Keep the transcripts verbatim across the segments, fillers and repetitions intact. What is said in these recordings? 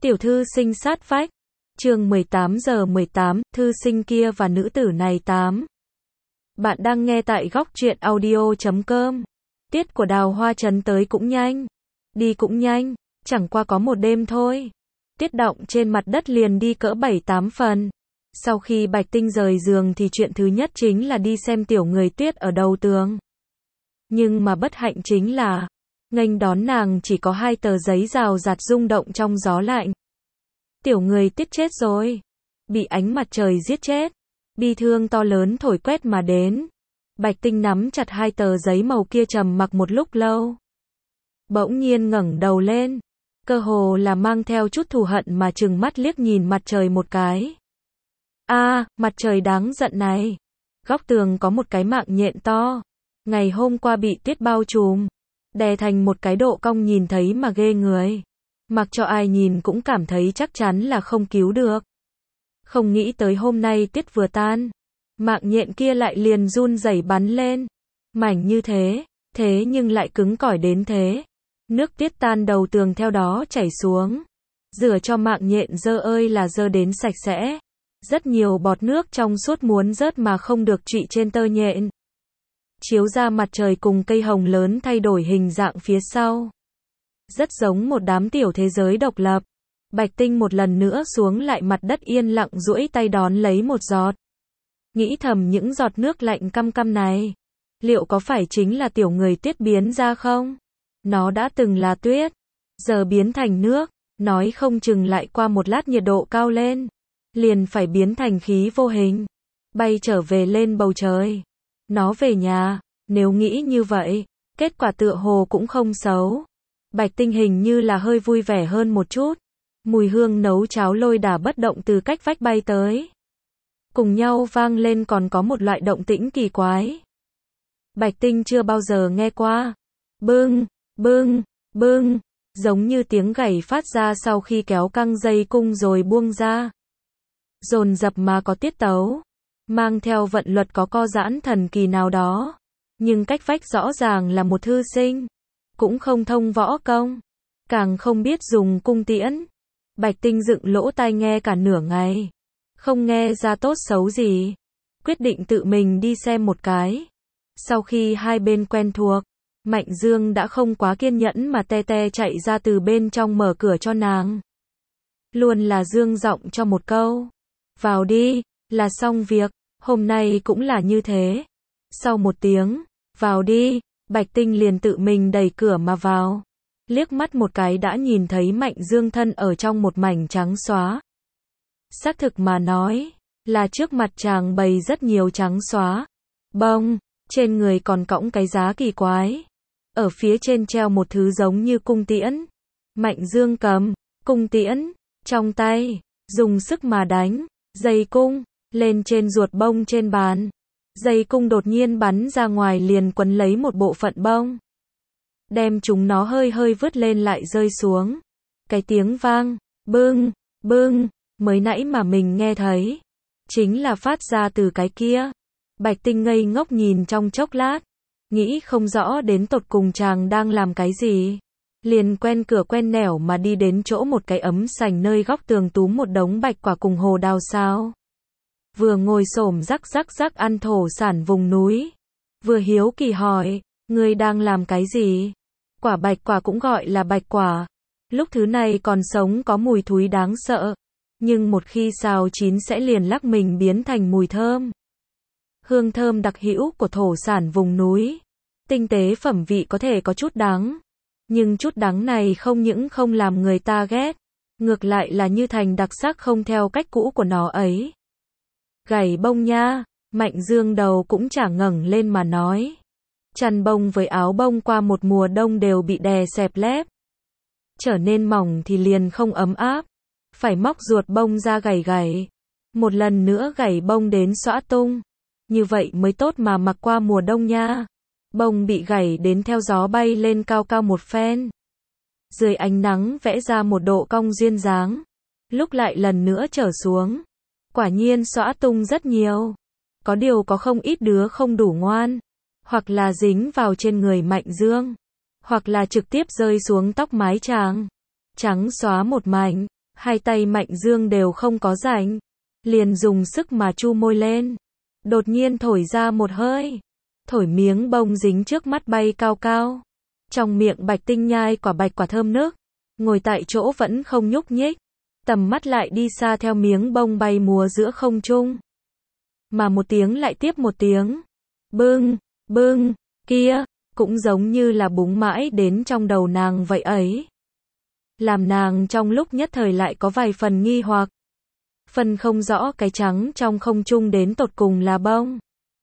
Tiểu thư sinh sát vách. Chương mười tám giờ mười tám, thư sinh kia và nữ tử này tám. Bạn đang nghe tại góc truyện audio chấm com. Tiết của Đào Hoa Trấn tới cũng nhanh, đi cũng nhanh, chẳng qua có một đêm thôi. Tiết động trên mặt đất liền đi cỡ bảy tám phần. Sau khi Bạch Tinh rời giường thì chuyện thứ nhất chính là đi xem tiểu người Tuyết ở đầu tường. Nhưng mà bất hạnh chính là, nghênh đón nàng chỉ có hai tờ giấy rào rạt rung động trong gió lạnh. Tiểu người Tuyết chết rồi, bị ánh mặt trời giết chết. Bi thương to lớn thổi quét mà đến. Bạch Tinh nắm chặt hai tờ giấy màu kia trầm mặc một lúc lâu. Bỗng nhiên ngẩng đầu lên, cơ hồ là mang theo chút thù hận mà trừng mắt liếc nhìn mặt trời một cái. A, à, mặt trời đáng giận này. Góc tường có một cái mạng nhện to, ngày hôm qua bị tuyết bao trùm, đè thành một cái độ cong nhìn thấy mà ghê người. Mặc cho ai nhìn cũng cảm thấy chắc chắn là không cứu được. Không nghĩ tới hôm nay tuyết vừa tan, mạng nhện kia lại liền run rẩy bắn lên. Mảnh như thế, thế nhưng lại cứng cỏi đến thế. Nước tuyết tan đầu tường theo đó chảy xuống, rửa cho mạng nhện dơ ơi là dơ đến sạch sẽ. Rất nhiều bọt nước trong suốt muốn rớt mà không được trụy trên tơ nhện. Chiếu ra mặt trời cùng cây hồng lớn thay đổi hình dạng phía sau. Rất giống một đám tiểu thế giới độc lập. Bạch Tinh một lần nữa xuống lại mặt đất yên lặng duỗi tay đón lấy một giọt. Nghĩ thầm những giọt nước lạnh căm căm này, liệu có phải chính là tiểu người Tuyết biến ra không? Nó đã từng là tuyết, giờ biến thành nước, nói không chừng lại qua một lát nhiệt độ cao lên, liền phải biến thành khí vô hình, bay trở về lên bầu trời. Nó về nhà, nếu nghĩ như vậy, kết quả tựa hồ cũng không xấu. Bạch Tinh hình như là hơi vui vẻ hơn một chút. Mùi hương nấu cháo lôi đả bất động từ cách vách bay tới. Cùng nhau vang lên còn có một loại động tĩnh kỳ quái. Bạch Tinh chưa bao giờ nghe qua. Bưng, bưng, bưng, giống như tiếng gảy phát ra sau khi kéo căng dây cung rồi buông ra. Dồn dập mà có tiết tấu, mang theo vận luật có co giãn thần kỳ nào đó. Nhưng cách vách rõ ràng là một thư sinh, cũng không thông võ công, càng không biết dùng cung tiễn. Bạch Tinh dựng lỗ tai nghe cả nửa ngày, không nghe ra tốt xấu gì, quyết định tự mình đi xem một cái. Sau khi hai bên quen thuộc, Mạnh Dương đã không quá kiên nhẫn mà te te chạy ra từ bên trong mở cửa cho nàng. Luôn là Dương giọng cho một câu, vào đi, là xong việc. Hôm nay cũng là như thế. Sau một tiếng, vào đi, Bạch Tinh liền tự mình đẩy cửa mà vào. Liếc mắt một cái đã nhìn thấy Mạnh Dương thân ở trong một mảnh trắng xóa. Xác thực mà nói, là trước mặt chàng bày rất nhiều trắng xóa bông, trên người còn cõng cái giá kỳ quái. Ở phía trên treo một thứ giống như cung tiễn. Mạnh Dương cầm cung tiễn trong tay, dùng sức mà đánh dây cung lên trên ruột bông trên bàn. Dây cung đột nhiên bắn ra ngoài liền quấn lấy một bộ phận bông, đem chúng nó hơi hơi vứt lên lại rơi xuống. Cái tiếng vang, bưng, bưng, mới nãy mà mình nghe thấy, chính là phát ra từ cái kia. Bạch Tinh ngây ngốc nhìn trong chốc lát, nghĩ không rõ đến tột cùng chàng đang làm cái gì. Liền quen cửa quen nẻo mà đi đến chỗ một cái ấm sành nơi góc tường túm một đống bạch quả cùng hồ đào sao. Vừa ngồi xổm rắc rắc rắc ăn thổ sản vùng núi, vừa hiếu kỳ hỏi, ngươi đang làm cái gì? Quả bạch quả cũng gọi là bạch quả, lúc thứ này còn sống có mùi thúi đáng sợ, nhưng một khi xào chín sẽ liền lắc mình biến thành mùi thơm. Hương thơm đặc hữu của thổ sản vùng núi, tinh tế phẩm vị có thể có chút đắng, nhưng chút đắng này không những không làm người ta ghét, ngược lại là như thành đặc sắc không theo cách cũ của nó ấy. Gảy bông nha. Mạnh Dương đầu cũng chả ngẩng lên mà nói. Chăn bông với áo bông qua một mùa đông đều bị đè xẹp lép, trở nên mỏng thì liền không ấm áp, phải móc ruột bông ra gảy gảy, một lần nữa gảy bông đến xõa tung, như vậy mới tốt mà mặc qua mùa đông nha. Bông bị gảy đến theo gió bay lên cao cao một phen, dưới ánh nắng vẽ ra một độ cong duyên dáng, lúc lại lần nữa trở xuống, quả nhiên xõa tung rất nhiều. Có điều có không ít đứa không đủ ngoan, hoặc là dính vào trên người Mạnh Dương, hoặc là trực tiếp rơi xuống tóc mái chàng, trắng xóa một mảnh. Hai tay Mạnh Dương đều không có rảnh, liền dùng sức mà chu môi lên. Đột nhiên thổi ra một hơi, thổi miếng bông dính trước mắt bay cao cao. Trong miệng Bạch Tinh nhai quả bạch quả thơm nức, ngồi tại chỗ vẫn không nhúc nhích, tầm mắt lại đi xa theo miếng bông bay múa giữa không trung. Mà một tiếng lại tiếp một tiếng, bưng, bưng, kia, cũng giống như là búng mãi đến trong đầu nàng vậy ấy. Làm nàng trong lúc nhất thời lại có vài phần nghi hoặc. Phân không rõ cái trắng trong không trung đến tột cùng là bông,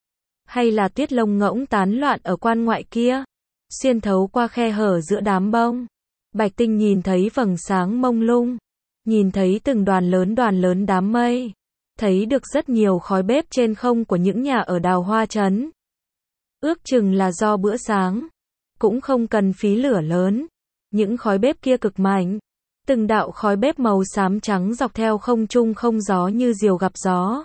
hay là tuyết lông ngỗng tán loạn ở quan ngoại kia, xuyên thấu qua khe hở giữa đám bông. Bạch Tinh nhìn thấy vầng sáng mông lung, nhìn thấy từng đoàn lớn đoàn lớn đám mây, thấy được rất nhiều khói bếp trên không của những nhà ở Đào Hoa Trấn. Ước chừng là do bữa sáng, cũng không cần phí lửa lớn, những khói bếp kia cực mạnh. Từng đạo khói bếp màu xám trắng dọc theo không trung không gió như diều gặp gió.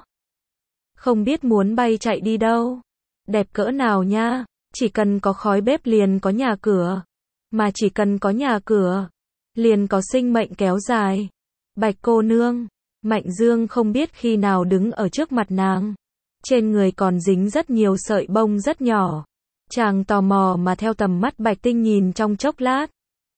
Không biết muốn bay chạy đi đâu. Đẹp cỡ nào nha, chỉ cần có khói bếp liền có nhà cửa. Mà chỉ cần có nhà cửa, liền có sinh mệnh kéo dài. Bạch cô nương, Mạnh Dương không biết khi nào đứng ở trước mặt nàng. Trên người còn dính rất nhiều sợi bông rất nhỏ. Chàng tò mò mà theo tầm mắt Bạch Tinh nhìn trong chốc lát.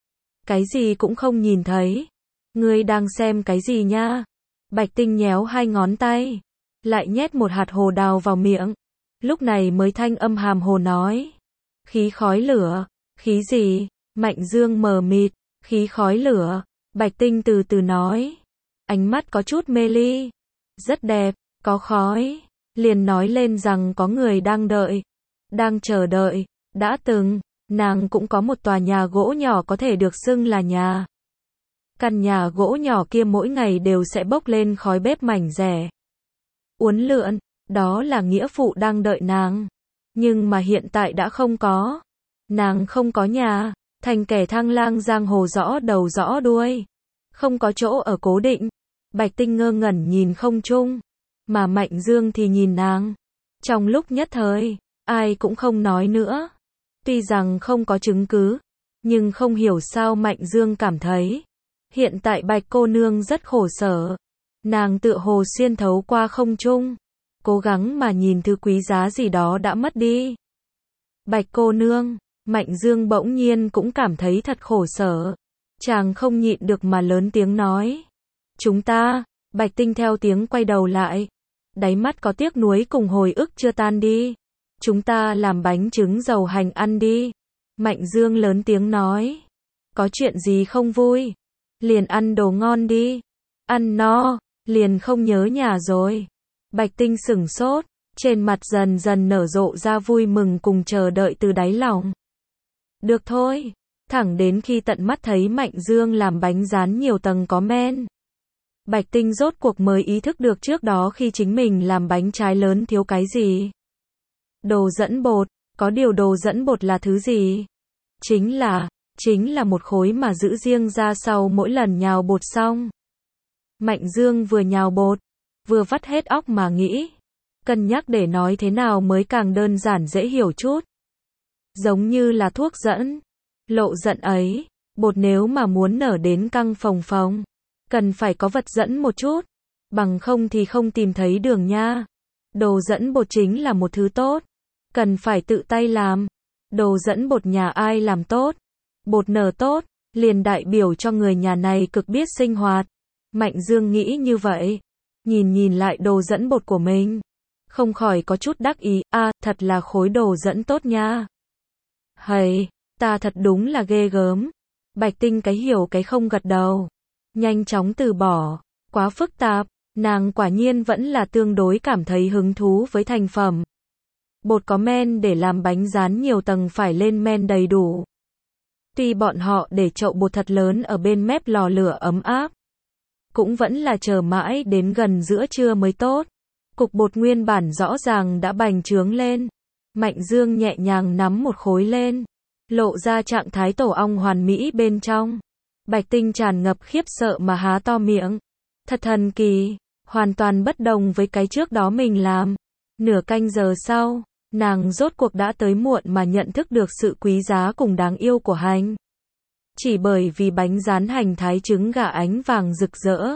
Cái gì cũng không nhìn thấy. Ngươi đang xem cái gì nha? Bạch Tinh nhéo hai ngón tay, lại nhét một hạt hồ đào vào miệng. Lúc này mới thanh âm hàm hồ nói. Khí khói lửa. Khí gì? Mạnh Dương mờ mịt. Khí khói lửa. Bạch Tinh từ từ nói. Ánh mắt có chút mê ly. Rất đẹp, có khói. Liền nói lên rằng có người đang đợi. Đang chờ đợi. Đã từng, nàng cũng có một tòa nhà gỗ nhỏ có thể được xưng là nhà. Căn nhà gỗ nhỏ kia mỗi ngày đều sẽ bốc lên khói bếp mảnh rẻ. Uốn lượn, đó là nghĩa phụ đang đợi nàng. Nhưng mà hiện tại đã không có. Nàng không có nhà, thành kẻ thang lang giang hồ rõ đầu rõ đuôi. Không có chỗ ở cố định. Bạch Tinh ngơ ngẩn nhìn không trung, mà Mạnh Dương thì nhìn nàng. Trong lúc nhất thời, ai cũng không nói nữa. Tuy rằng không có chứng cứ, nhưng không hiểu sao Mạnh Dương cảm thấy hiện tại Bạch cô nương rất khổ sở. Nàng tựa hồ xuyên thấu qua không trung, cố gắng mà nhìn thứ quý giá gì đó đã mất đi. Bạch cô nương, Mạnh Dương bỗng nhiên cũng cảm thấy thật khổ sở. Chàng không nhịn được mà lớn tiếng nói. Chúng ta, Bạch Tinh theo tiếng quay đầu lại. Đáy mắt có tiếc nuối cùng hồi ức chưa tan đi. Chúng ta làm bánh trứng dầu hành ăn đi. Mạnh Dương lớn tiếng nói. Có chuyện gì không vui? Liền ăn đồ ngon đi. Ăn no, liền không nhớ nhà rồi. Bạch Tinh sửng sốt, trên mặt dần dần nở rộ ra vui mừng cùng chờ đợi từ đáy lòng. Được thôi. Thẳng đến khi tận mắt thấy Mạnh Dương làm bánh rán nhiều tầng có men. Bạch Tinh rốt cuộc mới ý thức được trước đó khi chính mình làm bánh trái lớn thiếu cái gì. Đồ dẫn bột, có điều đồ dẫn bột là thứ gì? Chính là, chính là một khối mà giữ riêng ra sau mỗi lần nhào bột xong. Mạnh Dương vừa nhào bột, vừa vắt hết óc mà nghĩ. Cân nhắc để nói thế nào mới càng đơn giản dễ hiểu chút. Giống như là thuốc dẫn. Lộ dẫn ấy, bột nếu mà muốn nở đến căng phồng phồng, cần phải có vật dẫn một chút. Bằng không thì không tìm thấy đường nha. Đồ dẫn bột chính là một thứ tốt. Cần phải tự tay làm. Đồ dẫn bột nhà ai làm tốt, bột nở tốt, liền đại biểu cho người nhà này cực biết sinh hoạt. Mạnh Dương nghĩ như vậy. Nhìn nhìn lại đồ dẫn bột của mình, không khỏi có chút đắc ý. A, à, thật là khối đồ dẫn tốt nha. Hầy, ta thật đúng là ghê gớm. Bạch Tinh cái hiểu cái không gật đầu. Nhanh chóng từ bỏ. Quá phức tạp. Nàng quả nhiên vẫn là tương đối cảm thấy hứng thú với thành phẩm. Bột có men để làm bánh rán nhiều tầng phải lên men đầy đủ. Tuy bọn họ để chậu bột thật lớn ở bên mép lò lửa ấm áp, cũng vẫn là chờ mãi đến gần giữa trưa mới tốt. Cục bột nguyên bản rõ ràng đã bành trướng lên. Mạnh Dương nhẹ nhàng nắm một khối lên, lộ ra trạng thái tổ ong hoàn mỹ bên trong. Bạch Tinh tràn ngập khiếp sợ mà há to miệng. Thật thần kỳ, hoàn toàn bất đồng với cái trước đó mình làm. Nửa canh giờ sau, nàng rốt cuộc đã tới muộn mà nhận thức được sự quý giá cùng đáng yêu của hành. Chỉ bởi vì bánh rán hành thái trứng gà ánh vàng rực rỡ.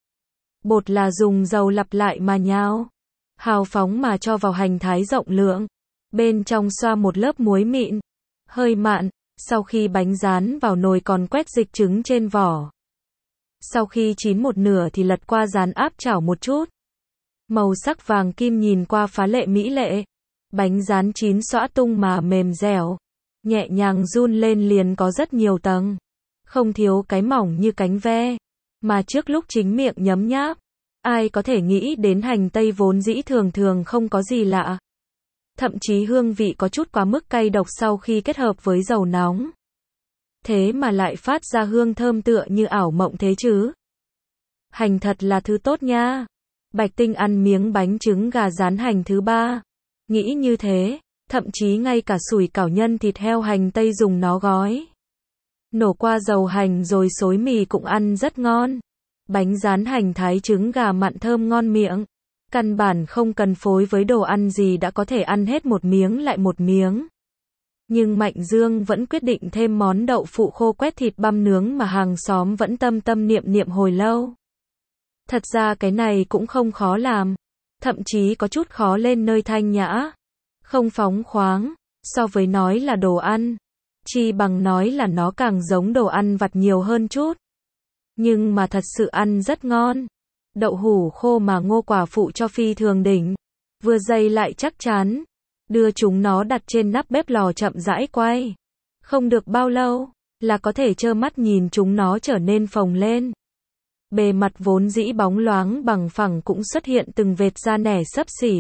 Bột là dùng dầu lặp lại mà nhào, hào phóng mà cho vào hành thái rộng lượng. Bên trong xoa một lớp muối mịn, hơi mặn, sau khi bánh rán vào nồi còn quét dịch trứng trên vỏ. Sau khi chín một nửa thì lật qua rán áp chảo một chút. Màu sắc vàng kim nhìn qua phá lệ mỹ lệ. Bánh rán chín xõa tung mà mềm dẻo, nhẹ nhàng run lên liền có rất nhiều tầng. Không thiếu cái mỏng như cánh ve, mà trước lúc chính miệng nhấm nháp, ai có thể nghĩ đến hành tây vốn dĩ thường thường không có gì lạ. Thậm chí hương vị có chút quá mức cay độc sau khi kết hợp với dầu nóng. Thế mà lại phát ra hương thơm tựa như ảo mộng thế chứ. Hành thật là thứ tốt nha. Bạch Tinh ăn miếng bánh trứng gà rán hành thứ ba. Nghĩ như thế, thậm chí ngay cả sủi cảo nhân thịt heo hành tây dùng nó gói. Nổ qua dầu hành rồi xối mì cũng ăn rất ngon. Bánh rán hành thái trứng gà mặn thơm ngon miệng. Căn bản không cần phối với đồ ăn gì đã có thể ăn hết một miếng lại một miếng. Nhưng Mạnh Dương vẫn quyết định thêm món đậu phụ khô quét thịt băm nướng mà hàng xóm vẫn tâm tâm niệm niệm hồi lâu. Thật ra cái này cũng không khó làm. Thậm chí có chút khó lên nơi thanh nhã. Không phóng khoáng. So với nói là đồ ăn, chi bằng nói là nó càng giống đồ ăn vặt nhiều hơn chút. Nhưng mà thật sự ăn rất ngon. Đậu hủ khô mà Ngô quả phụ cho phi thường đỉnh. Vừa dày lại chắc chắn. Đưa chúng nó đặt trên nắp bếp lò chậm rãi quay. Không được bao lâu, là có thể trơ mắt nhìn chúng nó trở nên phồng lên. Bề mặt vốn dĩ bóng loáng bằng phẳng cũng xuất hiện từng vệt da nẻ xấp xỉ.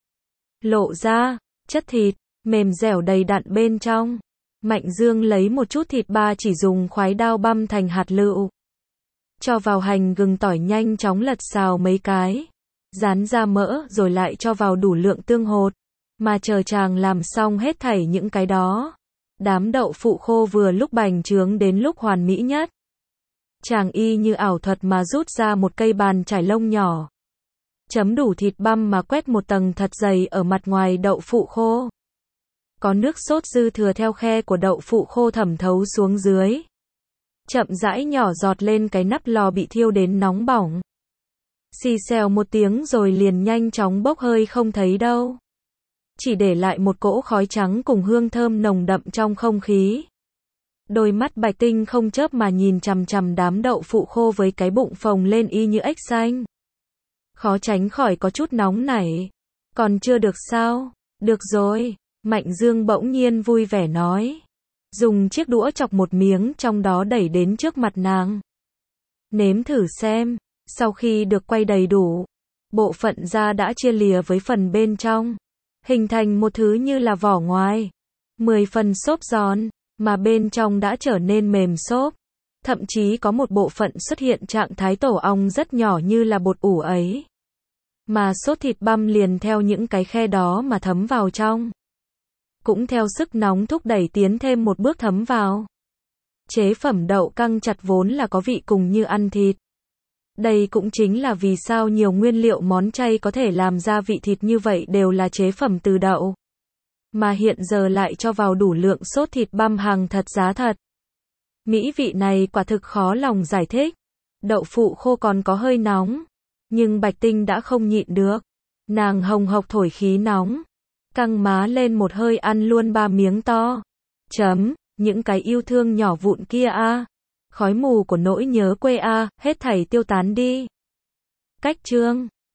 Lộ ra, chất thịt, mềm dẻo đầy đặn bên trong. Mạnh Dương lấy một chút thịt ba chỉ dùng khoái đao băm thành hạt lựu. Cho vào hành gừng tỏi nhanh chóng lật xào mấy cái. Rán ra mỡ rồi lại cho vào đủ lượng tương hột. Mà chờ chàng làm xong hết thảy những cái đó. Đám đậu phụ khô vừa lúc bành trướng đến lúc hoàn mỹ nhất. Chàng y như ảo thuật mà rút ra một cây bàn chải lông nhỏ. Chấm đủ thịt băm mà quét một tầng thật dày ở mặt ngoài đậu phụ khô. Có nước sốt dư thừa theo khe của đậu phụ khô thẩm thấu xuống dưới. Chậm rãi nhỏ giọt lên cái nắp lò bị thiêu đến nóng bỏng. Xì xèo một tiếng rồi liền nhanh chóng bốc hơi không thấy đâu. Chỉ để lại một cỗ khói trắng cùng hương thơm nồng đậm trong không khí. Đôi mắt Bạch Tinh không chớp mà nhìn chằm chằm đám đậu phụ khô với cái bụng phồng lên y như ếch xanh. Khó tránh khỏi có chút nóng nảy. Còn chưa được sao? Được rồi. Mạnh Dương bỗng nhiên vui vẻ nói. Dùng chiếc đũa chọc một miếng trong đó đẩy đến trước mặt nàng. Nếm thử xem. Sau khi được quay đầy đủ, bộ phận da đã chia lìa với phần bên trong. Hình thành một thứ như là vỏ ngoài. Mười phần xốp giòn, mà bên trong đã trở nên mềm xốp. Thậm chí có một bộ phận xuất hiện trạng thái tổ ong rất nhỏ như là bột ủ ấy. Mà sốt thịt băm liền theo những cái khe đó mà thấm vào trong. Cũng theo sức nóng thúc đẩy tiến thêm một bước thấm vào. Chế phẩm đậu căng chặt vốn là có vị cùng như ăn thịt. Đây cũng chính là vì sao nhiều nguyên liệu món chay có thể làm ra vị thịt như vậy đều là chế phẩm từ đậu. Mà hiện giờ lại cho vào đủ lượng sốt thịt băm hàng thật giá thật. Mỹ vị này quả thực khó lòng giải thích. Đậu phụ khô còn có hơi nóng. Nhưng Bạch Tinh đã không nhịn được. Nàng hồng hộc thổi khí nóng. Căng má lên một hơi ăn luôn ba miếng to. Chấm, những cái yêu thương nhỏ vụn kia a. Khói mù của nỗi nhớ quê a, hết thảy tiêu tán đi. Cách chương